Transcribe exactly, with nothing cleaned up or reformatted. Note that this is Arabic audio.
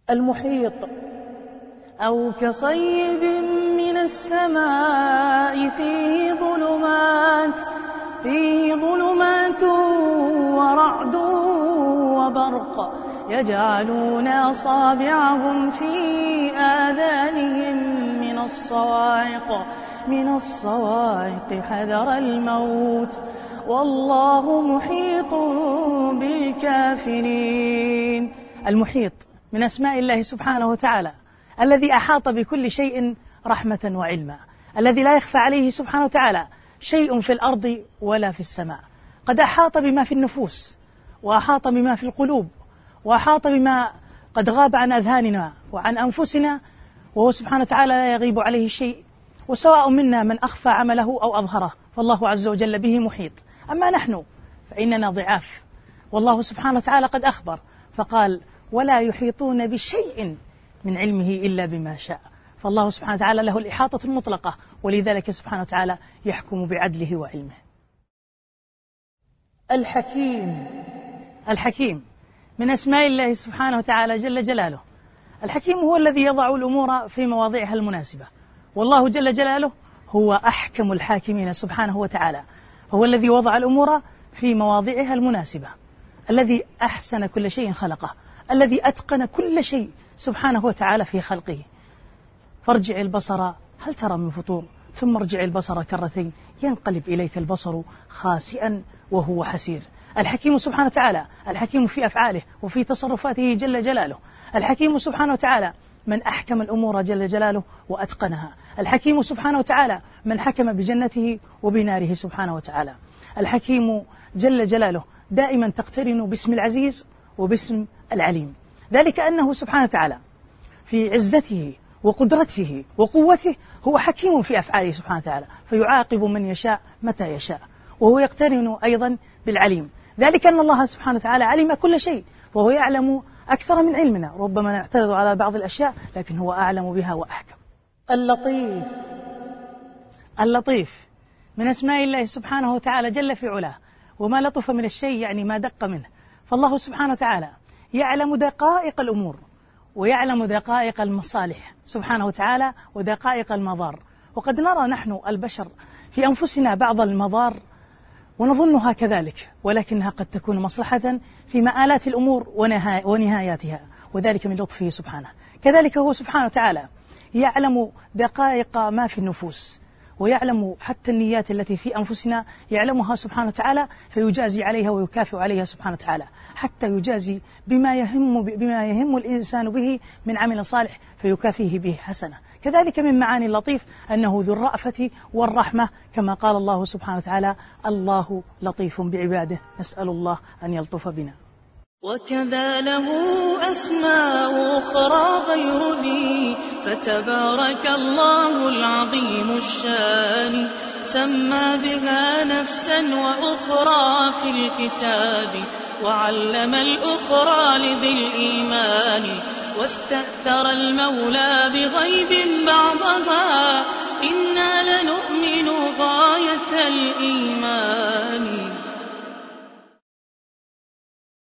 المحيط، أو كصيب من السماء فيه ظلمات فيه ظلمات ورعد وبرق يجعلون أصابعهم في آذانهم من الصواعق من الصواعق حذر الموت والله محيط بالكافرين. المحيط من أسماء الله سبحانه وتعالى، الذي أحاط بكل شيء رحمة وعلما، الذي لا يخفى عليه سبحانه وتعالى شيء في الأرض ولا في السماء. قد أحاط بما في النفوس، وأحاط بما في القلوب، وأحاط بما قد غاب عن أذهاننا وعن أنفسنا، وهو سبحانه وتعالى لا يغيب عليه شيء، وسواء منا من أخفى عمله أو أظهره، فالله عز وجل به محيط. أما نحن فإننا ضعاف، والله سبحانه وتعالى قد أخبر فقال: ولا يحيطون بشيء من علمه إلا بما شاء. فالله سبحانه وتعالى له الإحاطة المطلقة، ولذلك سبحانه وتعالى يحكم بعدله وعلمه. الحكيم. الحكيم من أسماء الله سبحانه وتعالى جل جلاله. الحكيم هو الذي يضع الأمور في مواضعها المناسبة، والله جل جلاله هو أحكم الحاكمين سبحانه وتعالى، هو الذي وضع الأمور في مواضعها المناسبة، الذي أحسن كل شيء خلقه، الذي أتقن كل شيء سبحانه وتعالى في خلقه. فارجع البصر هل ترى من فطور ثم ارجع البصر كرتين ينقلب إليك البصر خاسئا وهو حسير. الحكيم سبحانه وتعالى، الحكيم في أفعاله وفي تصرفاته جل جلاله. الحكيم سبحانه وتعالى من أحكم الأمور جل جلاله وأتقنها. الحكيم سبحانه وتعالى من حكم بجنته وبناره سبحانه وتعالى. الحكيم جل جلاله دائما تقترن باسم العزيز وباسم العليم، ذلك أنه سبحانه وتعالى في عزته وقدرته وقوته هو حكيم في أفعاله سبحانه وتعالى، فيعاقب من يشاء متى يشاء، وهو يقترن أيضا بالعليم، ذلك أن الله سبحانه وتعالى علم كل شيء، وهو يعلم أكثر من علمنا، ربما نعترض على بعض الأشياء لكن هو أعلم بها وأحكم. اللطيف. اللطيف من أسماء الله سبحانه وتعالى جل في علاه، وما لطف من الشيء يعني ما دق منه، فالله سبحانه وتعالى يعلم دقائق الأمور ويعلم دقائق المصالح سبحانه وتعالى ودقائق المضار. وقد نرى نحن البشر في أنفسنا بعض المضار ونظنها كذلك، ولكنها قد تكون مصلحة في مآلات الأمور ونهاياتها، وذلك من لطفه سبحانه. كذلك هو سبحانه وتعالى يعلم دقائق ما في النفوس، ويعلم حتى النيات التي في أنفسنا يعلمها سبحانه وتعالى، فيجازي عليها ويكافئ عليها سبحانه وتعالى، حتى يجازي بما يهم بما يهم الإنسان به من عمل صالح فيكافيه به حسنة. كذلك من معاني اللطيف أنه ذو الرأفة والرحمة، كما قال الله سبحانه وتعالى: الله لطيف بعباده، نسأل الله أن يلطف بنا. وكذا له أسماء أخرى غير ذي، فتبارك الله العظيم الشان، سمى بها نفسا وأخرى في الكتاب، وعلم الأخرى لذي الإيمان، واستأثر المولى بغيب بعضها، إنا لنؤمن غاية الإيمان.